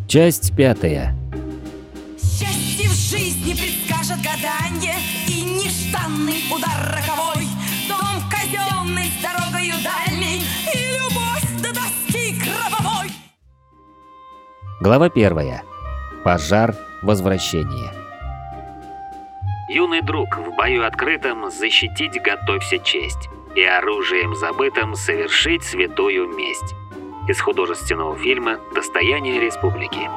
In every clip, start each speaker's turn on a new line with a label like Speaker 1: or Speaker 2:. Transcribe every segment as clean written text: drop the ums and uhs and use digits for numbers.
Speaker 1: Часть 5.
Speaker 2: Счастье в жизни предскажет гаданье и нежданный удар роковой. Дом казенный с дорогою дальней и любовь до доски гробовой.
Speaker 1: Глава 1. Пожар. Возвращение. Юный друг, в бою открытом защитить готовься честь, и оружием забытым совершить святую месть. Из художественного фильма «Достояние республики».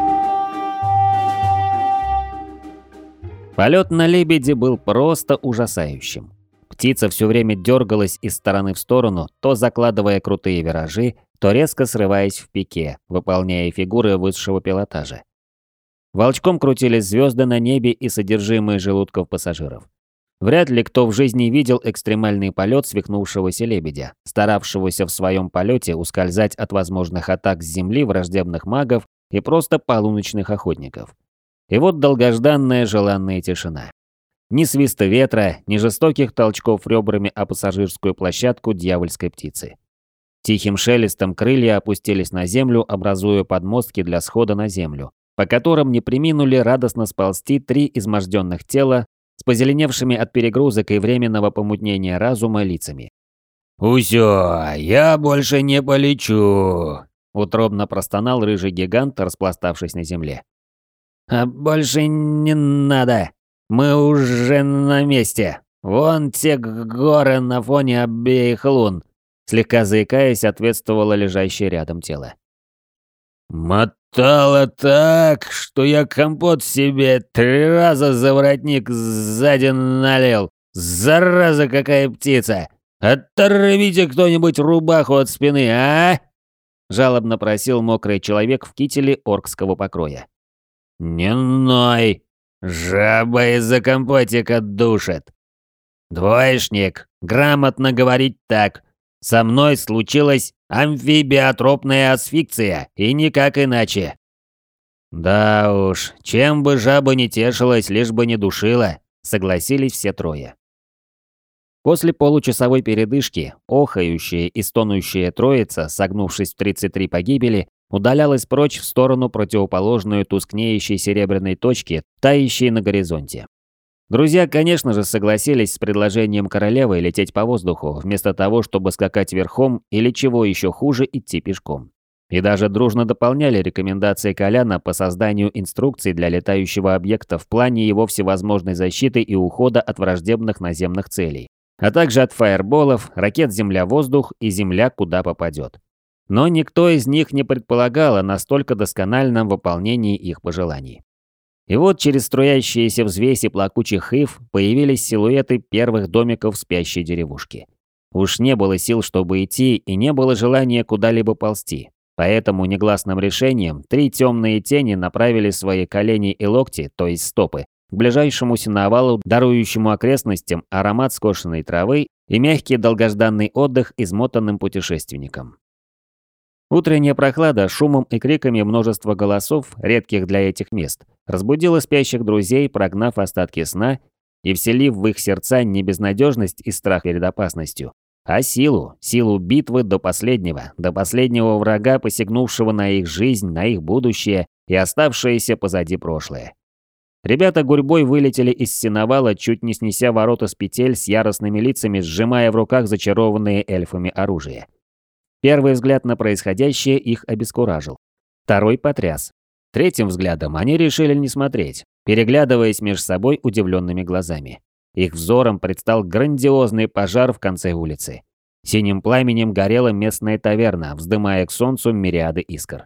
Speaker 1: Полет на лебеде был просто ужасающим. Птица все время дергалась из стороны в сторону, то закладывая крутые виражи, то резко срываясь в пике, выполняя фигуры высшего пилотажа. Волчком крутились звезды на небе и содержимое желудков пассажиров. Вряд ли кто в жизни видел экстремальный полет свихнувшегося лебедя, старавшегося в своем полете ускользать от возможных атак с земли враждебных магов и просто полуночных охотников. И вот долгожданная желанная тишина. Ни свиста ветра, ни жестоких толчков ребрами о пассажирскую площадку дьявольской птицы. Тихим шелестом крылья опустились на землю, образуя подмостки для схода на землю, по которым не преминули радостно сползти 3 изможденных тела с позеленевшими от перегрузок и временного помутнения разума лицами. «Усё, я больше не полечу!» – утробно простонал рыжий гигант, распластавшись на земле. «А больше не надо, мы уже на месте. Вон те горы на фоне обеих лун», – слегка заикаясь, ответствовало лежащее рядом тело. «Мотало так, что я компот себе 3 раза за воротник сзади налил. Зараза, какая птица! Оторвите кто-нибудь рубаху от спины, а?» Жалобно просил мокрый человек в кителе оркского покроя. «Не ной! Жаба из-за компотика душит! Двоечник, грамотно говорить так. Со мной случилась амфибиотропная асфиксия, и никак иначе». «Да уж, чем бы жаба не тешилась, лишь бы не душила», — согласились все трое. После получасовой передышки, охающая и стонущая троица, согнувшись в 33 погибели, удалялась прочь в сторону противоположную тускнеющей серебряной точки, тающей на горизонте. Друзья, конечно же, согласились с предложением королевы лететь по воздуху, вместо того, чтобы скакать верхом или, чего еще хуже, идти пешком. И даже дружно дополняли рекомендации Коляна по созданию инструкций для летающего объекта в плане его всевозможной защиты и ухода от враждебных наземных целей, а также от фаерболов, ракет «Земля-воздух» и «Земля куда попадет». Но никто из них не предполагал о настолько доскональном выполнении их пожеланий. И вот через струящиеся взвеси плакучих ив появились силуэты первых домиков спящей деревушки. Уж не было сил, чтобы идти, и не было желания куда-либо ползти. Поэтому негласным решением 3 темные тени направили свои колени и локти, то есть стопы, к ближайшему сеновалу, дарующему окрестностям аромат скошенной травы и мягкий долгожданный отдых измотанным путешественникам. Утренняя прохлада шумом и криками множества голосов, редких для этих мест, разбудила спящих друзей, прогнав остатки сна и вселив в их сердца не безнадежность и страх перед опасностью, а силу битвы до последнего врага, посягнувшего на их жизнь, на их будущее и оставшееся позади прошлое. Ребята гурьбой вылетели из сеновала, чуть не снеся ворота с петель, с яростными лицами, сжимая в руках зачарованные эльфами оружие. Первый взгляд на происходящее их обескуражил. Второй потряс. Третьим взглядом они решили не смотреть, переглядываясь между собой удивленными глазами. Их взором предстал грандиозный пожар в конце улицы. Синим пламенем горела местная таверна, вздымая к солнцу мириады искр.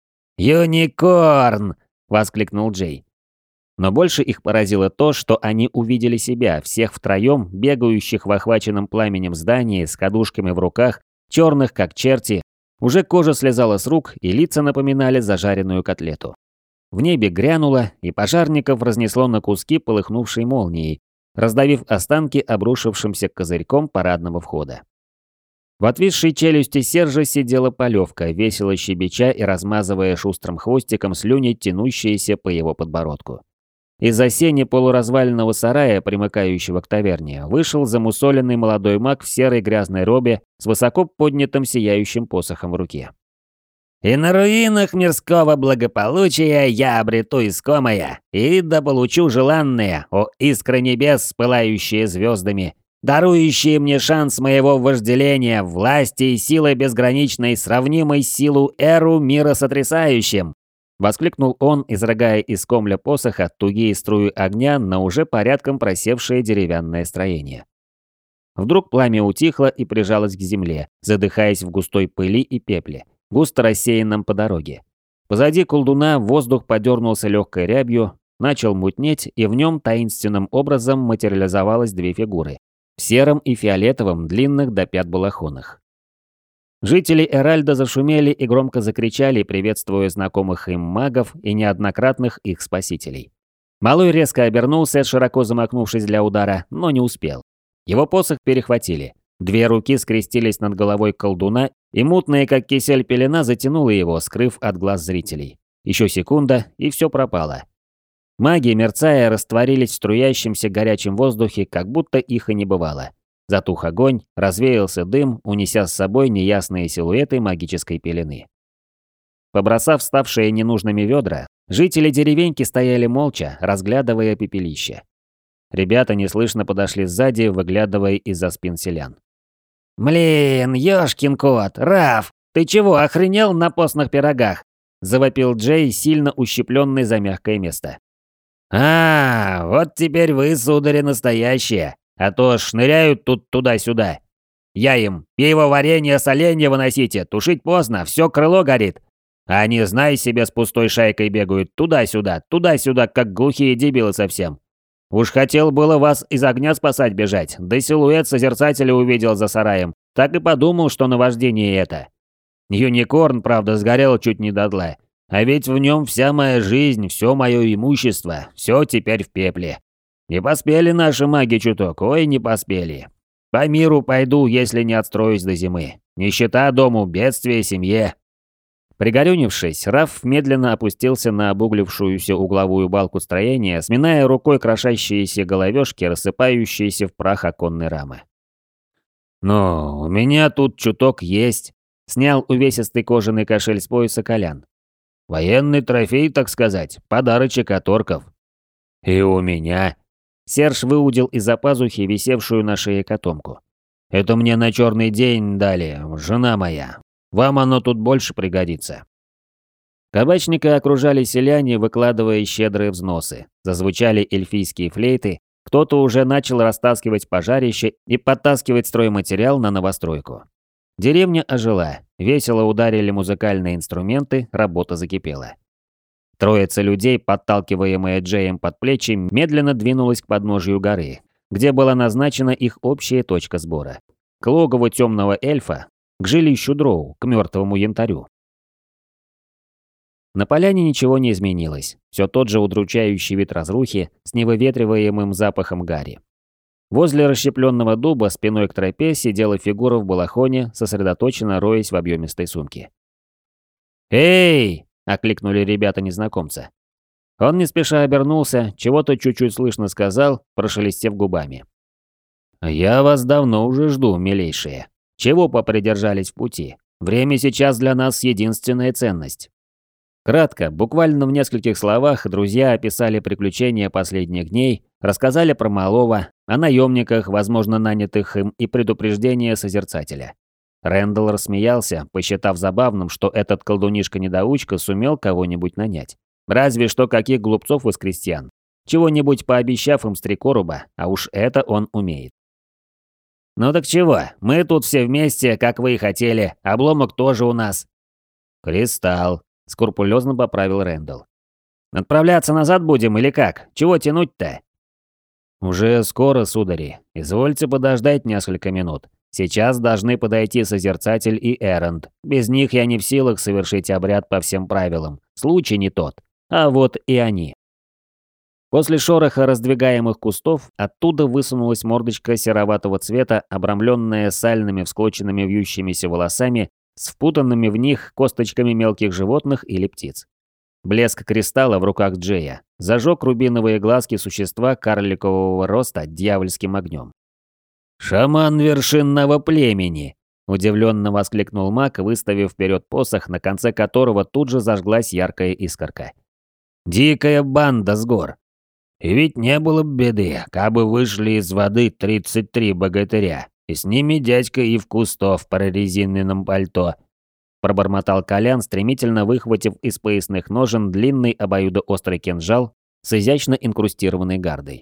Speaker 1: «Юникорн!» – воскликнул Джей. Но больше их поразило то, что они увидели себя, всех втроем, бегающих в охваченном пламенем здании с кадушками в руках, черных как черти, уже кожа слезала с рук, и лица напоминали зажаренную котлету. В небе грянуло, и пожарников разнесло на куски полыхнувшей молнией, раздавив останки обрушившимся козырьком парадного входа. В отвисшей челюсти Сержа сидела Полевка, весело щебеча и размазывая шустрым хвостиком слюни, тянущиеся по его подбородку. Из-за сени полуразваленного сарая, примыкающего к таверне, вышел замусоленный молодой маг в серой грязной робе с высоко поднятым сияющим посохом в руке. И на руинах мирского благополучия я обрету искомое и дополучу желанное, о искры небес, пылающие звездами, дарующие мне шанс моего вожделения, власти и силы безграничной, сравнимой силу эру мира сотрясающим!» Воскликнул он, изрыгая из комля посоха тугие струи огня на уже порядком просевшее деревянное строение. Вдруг пламя утихло и прижалось к земле, задыхаясь в густой пыли и пепле, густо рассеянном по дороге. Позади колдуна воздух подернулся легкой рябью, начал мутнеть, и в нем таинственным образом материализовалось две фигуры в сером и фиолетовом длинных до пят балахонах. Жители Эральда зашумели и громко закричали, приветствуя знакомых им магов и неоднократных их спасителей. Малой резко обернулся, широко замахнувшись для удара, но не успел. Его посох перехватили. Две руки скрестились над головой колдуна, и мутная, как кисель, пелена затянула его, скрыв от глаз зрителей. Еще секунда, и все пропало. Маги, мерцая, растворились в струящемся горячем воздухе, как будто их и не бывало. Затух огонь, развеялся дым, унеся с собой неясные силуэты магической пелены. Побросав ставшие ненужными ведра, жители деревеньки стояли молча, разглядывая пепелище. Ребята неслышно подошли сзади, выглядывая из-за спин селян. «Блин, ёшкин кот, Раф, ты чего, охренел на постных пирогах?» – завопил Джей, сильно ущипленный за мягкое место. «А, вот теперь вы, судари, настоящие, а то шныряют тут туда-сюда. Я им, пиво, варенье, соленье выносите, тушить поздно, все крыло горит. А они, знай себе, с пустой шайкой бегают туда-сюда, как глухие дебилы совсем. Уж хотел было вас из огня спасать бежать, да силуэт созерцателя увидел за сараем, так и подумал, что наваждение это. Юникорн, правда, сгорел чуть не дотла, а ведь в нем вся моя жизнь, все мое имущество, все теперь в пепле. Не поспели наши маги чуток, ой, не поспели. По миру пойду, если не отстроюсь до зимы. Нищета дому, бедствие семье». Пригорюнившись, Раф медленно опустился на обуглившуюся угловую балку строения, сминая рукой крошащиеся головешки, рассыпающиеся в прах оконной рамы. «Ну, у меня тут чуток есть», — снял увесистый кожаный кошель с пояса Колян. «Военный трофей, так сказать, подарочек от орков». «И у меня». Серж выудил из-за пазухи висевшую на шее котомку. «Это мне на черный день дали, жена моя. Вам оно тут больше пригодится». Кабачника окружали селяне, выкладывая щедрые взносы. Зазвучали эльфийские флейты, кто-то уже начал растаскивать пожарище и подтаскивать стройматериал на новостройку. Деревня ожила, весело ударили музыкальные инструменты, работа закипела. Троица людей, подталкиваемая Джеем под плечи, медленно двинулась к подножию горы, где была назначена их общая точка сбора. К логову темного эльфа, к жилищу дроу, к мертвому янтарю. На поляне ничего не изменилось. Все тот же удручающий вид разрухи с невыветриваемым запахом гари. Возле расщепленного дуба спиной к тропе сидела фигура в балахоне, сосредоточенно роясь в объемистой сумке. «Эй!» – окликнули ребята незнакомца. Он не спеша обернулся, чего-то чуть-чуть слышно сказал, прошелестев губами. «Я вас давно уже жду, милейшие. Чего попридержались в пути? Время сейчас для нас единственная ценность». Кратко, буквально в нескольких словах, друзья описали приключения последних дней, рассказали про малого, о наемниках, возможно, нанятых им, и предупреждение созерцателя. Рэндалл рассмеялся, посчитав забавным, что этот колдунишка-недоучка сумел кого-нибудь нанять. Разве что каких глупцов из крестьян. Чего-нибудь пообещав им с 3 короба, а уж это он умеет. «Ну так чего, мы тут все вместе, как вы и хотели, обломок тоже у нас». «Кристалл», — скрупулезно поправил Рэндалл. «Отправляться назад будем или как? Чего тянуть-то?» «Уже скоро, судари. Извольте подождать несколько минут. Сейчас должны подойти Созерцатель и Эронд. Без них я не в силах совершить обряд по всем правилам. Случай не тот. А вот и они». После шороха раздвигаемых кустов оттуда высунулась мордочка сероватого цвета, обрамленная сальными всклоченными вьющимися волосами, с впутанными в них косточками мелких животных или птиц. Блеск кристалла в руках Джея зажег рубиновые глазки существа карликового роста дьявольским огнем. «Шаман вершинного племени!» Удивленно воскликнул маг, выставив вперед посох, на конце которого тут же зажглась яркая искорка. «Дикая банда с гор. И ведь не было б беды, кабы вышли из воды 33 богатыря, и с ними дядька и в кустов в прорезиненном пальто», пробормотал Колян, стремительно выхватив из поясных ножен длинный обоюдоострый кинжал с изящно инкрустированной гардой.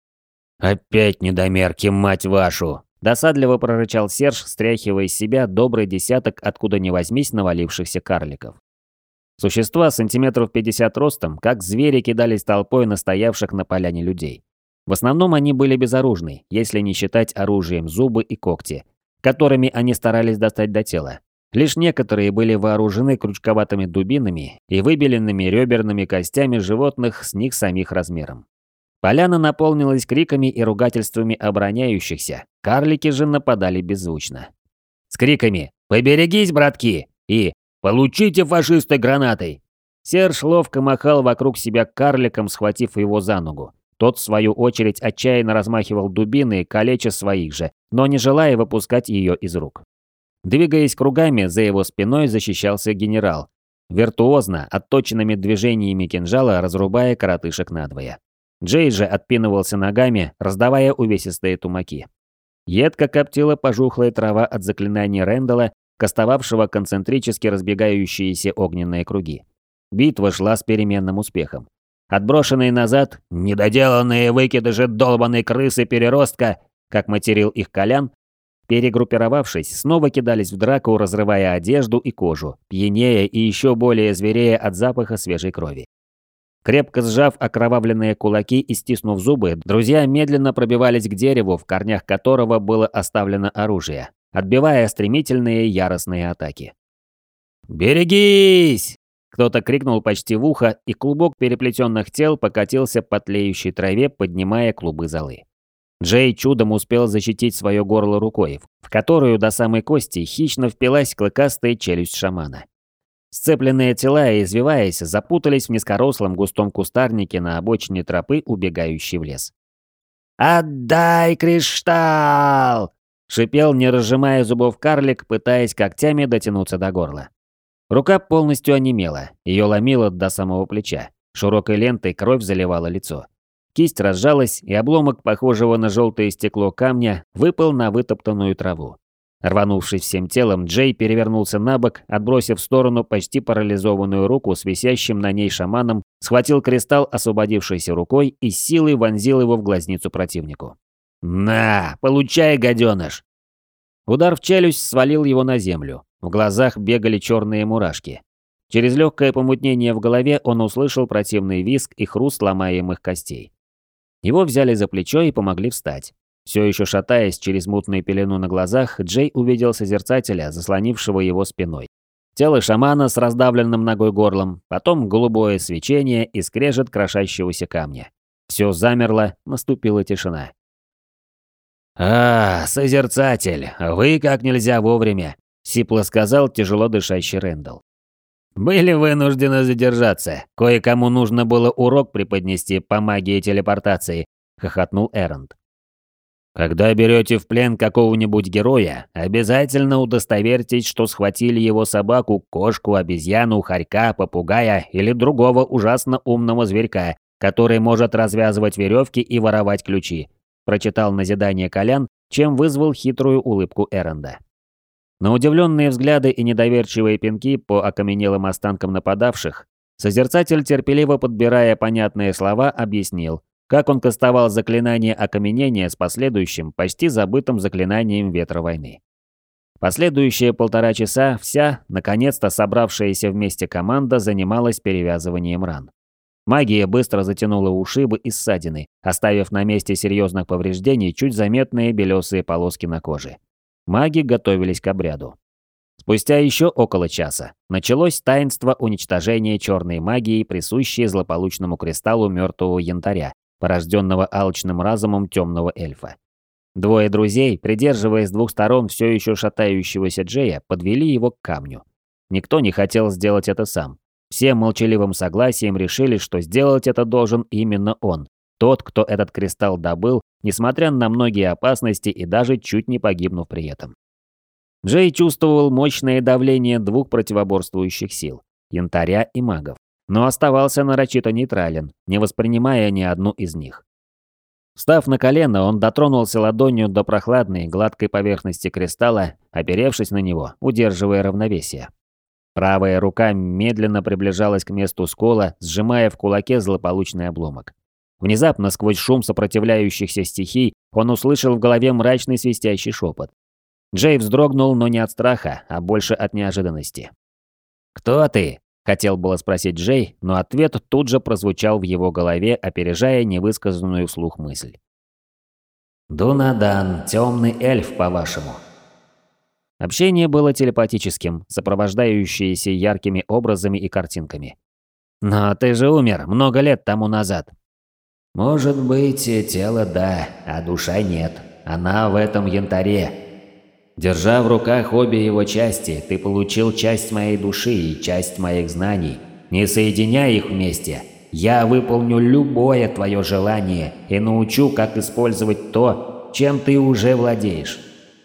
Speaker 1: «Опять недомерки, мать вашу!» – досадливо прорычал Серж, стряхивая из себя добрый десяток откуда ни возьмись навалившихся карликов. Существа сантиметров 50 ростом, как звери, кидались толпой на стоявших на поляне людей. В основном они были безоружны, если не считать оружием зубы и когти, которыми они старались достать до тела. Лишь некоторые были вооружены крючковатыми дубинами и выбеленными реберными костями животных с них самих размером. Поляна наполнилась криками и ругательствами обороняющихся, карлики же нападали беззвучно. С криками «Поберегись, братки!» и «Получите, фашисты, гранатой!» Серж ловко махал вокруг себя карликом, схватив его за ногу. Тот, в свою очередь, отчаянно размахивал дубиной, калеча своих же, но не желая выпускать ее из рук. Двигаясь кругами, за его спиной защищался генерал, виртуозно, отточенными движениями кинжала, разрубая коротышек надвое. Джей же отпинывался ногами, раздавая увесистые тумаки. Едко коптила пожухлая трава от заклинаний Рэндала, кастовавшего концентрически разбегающиеся огненные круги. Битва шла с переменным успехом. Отброшенные назад, недоделанные выкидыши долбаной крысы-переростка, как материл их Колян, перегруппировавшись, снова кидались в драку, разрывая одежду и кожу, пьянея и еще более зверея от запаха свежей крови. Крепко сжав окровавленные кулаки и стиснув зубы, друзья медленно пробивались к дереву, в корнях которого было оставлено оружие, отбивая стремительные яростные атаки. «Берегись!» Кто-то крикнул почти в ухо, и клубок переплетенных тел покатился по тлеющей траве, поднимая клубы золы. Джей чудом успел защитить свое горло рукой, в которую до самой кости хищно впилась клыкастая челюсть шамана. Сцепленные тела, извиваясь, запутались в низкорослом густом кустарнике на обочине тропы, убегающей в лес. «Отдай кристалл!» – шипел, не разжимая зубов карлик, пытаясь когтями дотянуться до горла. Рука полностью онемела, ее ломило до самого плеча. Широкой лентой кровь заливала лицо. Кисть разжалась, и обломок, похожего на желтое стекло камня, выпал на вытоптанную траву. Рванувшись всем телом, Джей перевернулся на бок, отбросив в сторону почти парализованную руку с висящим на ней шаманом, схватил кристалл освободившейся рукой и с силой вонзил его в глазницу противнику. «На, получай, гаденыш!» Удар в челюсть свалил его на землю. В глазах бегали черные мурашки. Через легкое помутнение в голове он услышал противный визг и хруст ломаемых костей. Его взяли за плечо и помогли встать. Все еще шатаясь через мутную пелену на глазах, Джей увидел созерцателя, заслонившего его спиной. Тело шамана с раздавленным ногой горлом, потом голубое свечение и скрежет крошащегося камня. Все замерло, наступила тишина. Созерцатель, вы как нельзя вовремя», – сипло сказал тяжело дышащий Рэндалл. «Были вынуждены задержаться. Кое-кому нужно было урок преподнести по магии телепортации», – хохотнул Эронд. «Когда берете в плен какого-нибудь героя, обязательно удостоверьтесь, что схватили его собаку, кошку, обезьяну, хорька, попугая или другого ужасно умного зверька, который может развязывать веревки и воровать ключи», – прочитал назидание Колян, чем вызвал хитрую улыбку Эронда. На удивленные взгляды и недоверчивые пинки по окаменелым останкам нападавших, созерцатель, терпеливо подбирая понятные слова, объяснил, как он кастовал заклинание окаменения с последующим, почти забытым заклинанием ветра войны. Последующие 1,5 часа вся, наконец-то собравшаяся вместе команда занималась перевязыванием ран. Магия быстро затянула ушибы и ссадины, оставив на месте серьезных повреждений чуть заметные белесые полоски на коже. Маги готовились к обряду. Спустя еще около часа началось таинство уничтожения черной магии, присущей злополучному кристаллу мертвого янтаря, порожденного алчным разумом темного эльфа. Двое друзей, придерживаясь с двух сторон все еще шатающегося Джея, подвели его к камню. Никто не хотел сделать это сам. Все молчаливым согласием решили, что сделать это должен именно он, тот, кто этот кристалл добыл, несмотря на многие опасности и даже чуть не погибнув при этом. Джей чувствовал мощное давление двух противоборствующих сил – янтаря и магов, но оставался нарочито нейтрален, не воспринимая ни одну из них. Встав на колено, он дотронулся ладонью до прохладной, гладкой поверхности кристалла, оперевшись на него, удерживая равновесие. Правая рука медленно приближалась к месту скола, сжимая в кулаке злополучный обломок. Внезапно, сквозь шум сопротивляющихся стихий, он услышал в голове мрачный свистящий шепот. Джей вздрогнул, но не от страха, а больше от неожиданности. «Кто ты?» – хотел было спросить Джей, но ответ тут же прозвучал в его голове, опережая невысказанную вслух мысль. «Дунадан, темный эльф, по-вашему». Общение было телепатическим, сопровождающееся яркими образами и картинками. «Но ты же умер много лет тому назад». «Может быть, тело да, а душа нет. Она в этом янтаре. Держа в руках обе его части, ты получил часть моей души и часть моих знаний. Не соединяя их вместе, я выполню любое твое желание и научу, как использовать то, чем ты уже владеешь».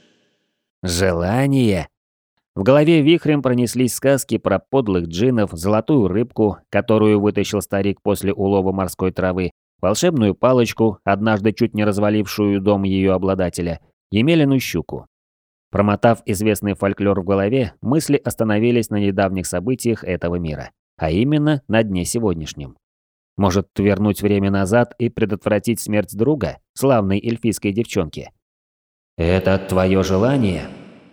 Speaker 1: «Желание?» В голове вихрем пронеслись сказки про подлых джиннов, золотую рыбку, которую вытащил старик после улова морской травы, волшебную палочку, однажды чуть не развалившую дом ее обладателя, Емелину щуку. Промотав известный фольклор в голове, мысли остановились на недавних событиях этого мира, а именно на дне сегодняшнем. Может, вернуть время назад и предотвратить смерть друга, славной эльфийской девчонки? «Это твое желание?»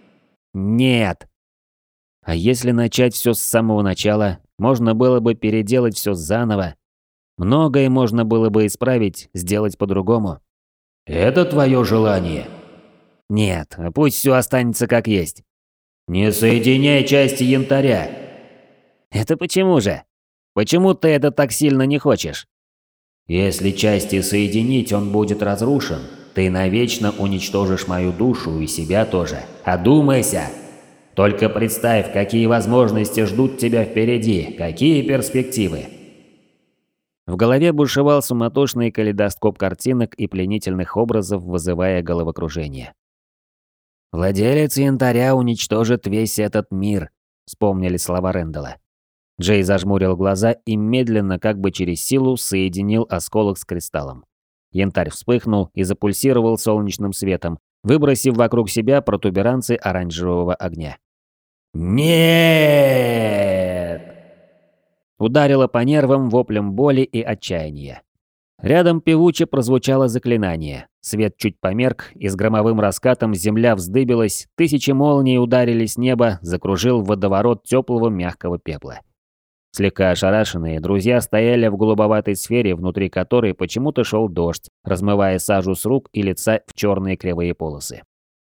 Speaker 1: «Нет». А если начать все с самого начала, можно было бы переделать все заново. Многое можно было бы исправить, сделать по-другому.
Speaker 3: «Это твое желание?»
Speaker 1: «Нет, пусть все останется как есть».
Speaker 3: «Не соединяй части янтаря».
Speaker 1: «Это почему же? Почему ты это так сильно не хочешь?»
Speaker 3: «Если части соединить, он будет разрушен. Ты навечно уничтожишь мою душу и себя тоже. Одумайся! Только представь, какие возможности ждут тебя впереди, какие перспективы!»
Speaker 1: В голове бушевал суматошный калейдоскоп картинок и пленительных образов, вызывая головокружение. «Владелец янтаря уничтожит весь этот мир», — вспомнили слова Рэндалла. Джей зажмурил глаза и медленно, как бы через силу, соединил осколок с кристаллом. Янтарь вспыхнул и запульсировал солнечным светом, выбросив вокруг себя протуберанцы оранжевого огня.
Speaker 3: «Нет!»
Speaker 1: Ударило по нервам воплем боли и отчаяния. Рядом певуче прозвучало заклинание. Свет чуть померк, и с громовым раскатом земля вздыбилась, тысячи молний ударили с неба, закружил водоворот теплого мягкого пепла. Слегка ошарашенные, друзья стояли в голубоватой сфере, внутри которой почему-то шел дождь, размывая сажу с рук и лица в черные кривые полосы.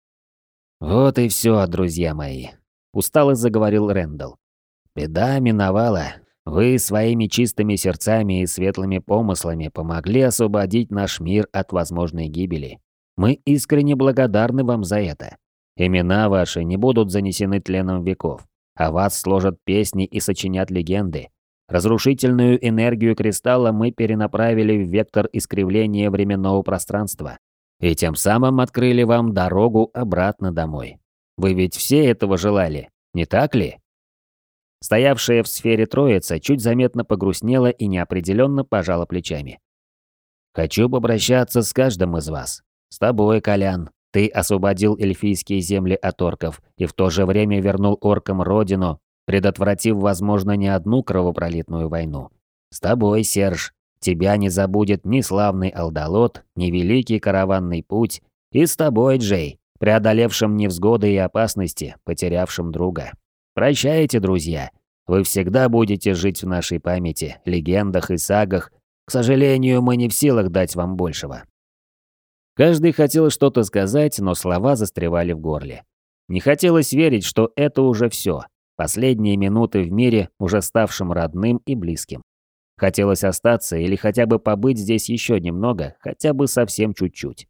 Speaker 1: «Вот и все, друзья мои», – устало заговорил Рэндалл. «Беда миновала. Вы своими чистыми сердцами и светлыми помыслами помогли освободить наш мир от возможной гибели. Мы искренне благодарны вам за это. Имена ваши не будут занесены тленом веков. О вас сложат песни и сочинят легенды. Разрушительную энергию кристалла мы перенаправили в вектор искривления временного пространства. И тем самым открыли вам дорогу обратно домой. Вы ведь все этого желали, не так ли?» Стоявшая в сфере троица чуть заметно погрустнела и неопределенно пожала плечами. «Хочу попрощаться с каждым из вас. С тобой, Колян. Ты освободил эльфийские земли от орков и в то же время вернул оркам родину, предотвратив, возможно, не одну кровопролитную войну. С тобой, Серж. Тебя не забудет ни славный Алдалот, ни великий караванный путь. И с тобой, Джей, преодолевшим невзгоды и опасности, потерявшим друга. Прощайте, друзья. Вы всегда будете жить в нашей памяти, легендах и сагах. К сожалению, мы не в силах дать вам большего». Каждый хотел что-то сказать, но слова застревали в горле. Не хотелось верить, что это уже все. Последние минуты в мире, уже ставшим родным и близким. Хотелось остаться или хотя бы побыть здесь еще немного, хотя бы совсем чуть-чуть.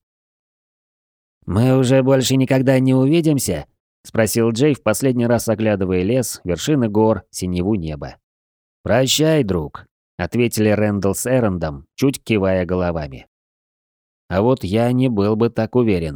Speaker 1: «Мы уже больше никогда не увидимся?» – спросил Джей, в последний раз оглядывая лес, вершины гор, синеву неба. «Прощай, друг», – ответили Рэндалл с Эрондом, чуть кивая головами. А вот я не был бы так уверен.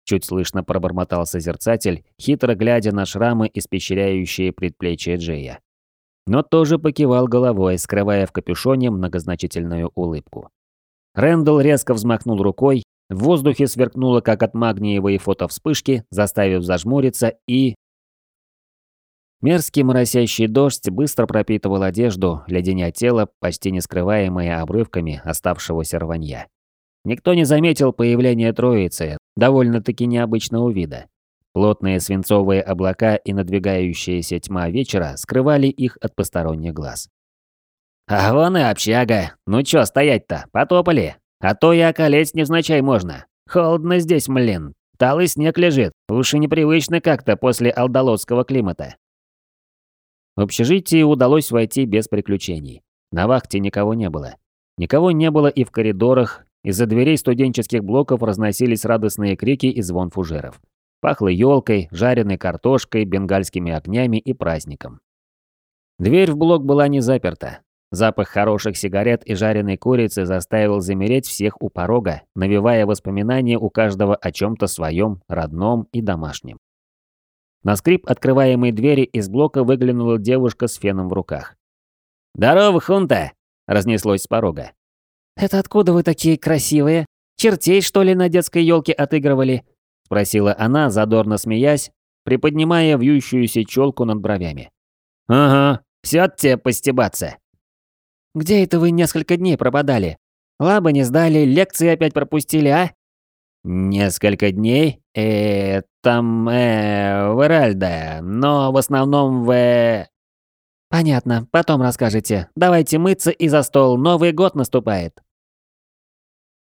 Speaker 1: чуть слышно пробормотал созерцатель, хитро глядя на шрамы, испещряющие предплечье Джея. Но тоже покивал головой, скрывая в капюшоне многозначительную улыбку. Рэндалл резко взмахнул рукой, в воздухе сверкнуло, как от магниевой фотовспышки, заставив зажмуриться, и... Мерзкий моросящий дождь быстро пропитывал одежду, леденя тело, почти не скрываемое обрывками оставшегося рванья. Никто не заметил появления троицы, довольно-таки необычного вида. Плотные свинцовые облака и надвигающаяся тьма вечера скрывали их от посторонних глаз. «А вон и общага. Ну чё стоять-то? Потопали. А то и околеть невзначай можно. Холодно здесь, млин. Талый снег лежит. Уж и непривычно как-то после алдалотского климата». В общежитие удалось войти без приключений. На вахте никого не было. Никого не было и в коридорах. Из-за дверей студенческих блоков разносились радостные крики и звон фужеров. Пахло елкой, жареной картошкой, бенгальскими огнями и праздником. Дверь в блок была не заперта. Запах хороших сигарет и жареной курицы заставил замереть всех у порога, навевая воспоминания у каждого о чем-то своем, родном и домашнем. На скрип открываемой двери из блока выглянула девушка с феном в руках. «Здорово, Хунта!» – разнеслось с порога.
Speaker 4: «Это откуда вы такие красивые? Чертей, что ли, на детской елке отыгрывали?» – спросила она, задорно смеясь, приподнимая вьющуюся челку над бровями.
Speaker 1: «Ага, всё от тебя постебаться».
Speaker 4: «Где это вы несколько дней пропадали? Лабы не сдали, лекции опять пропустили, а?»
Speaker 1: «Несколько дней? В Иральде, но в основном
Speaker 4: «Понятно, потом расскажете. Давайте мыться и за стол, Новый год наступает».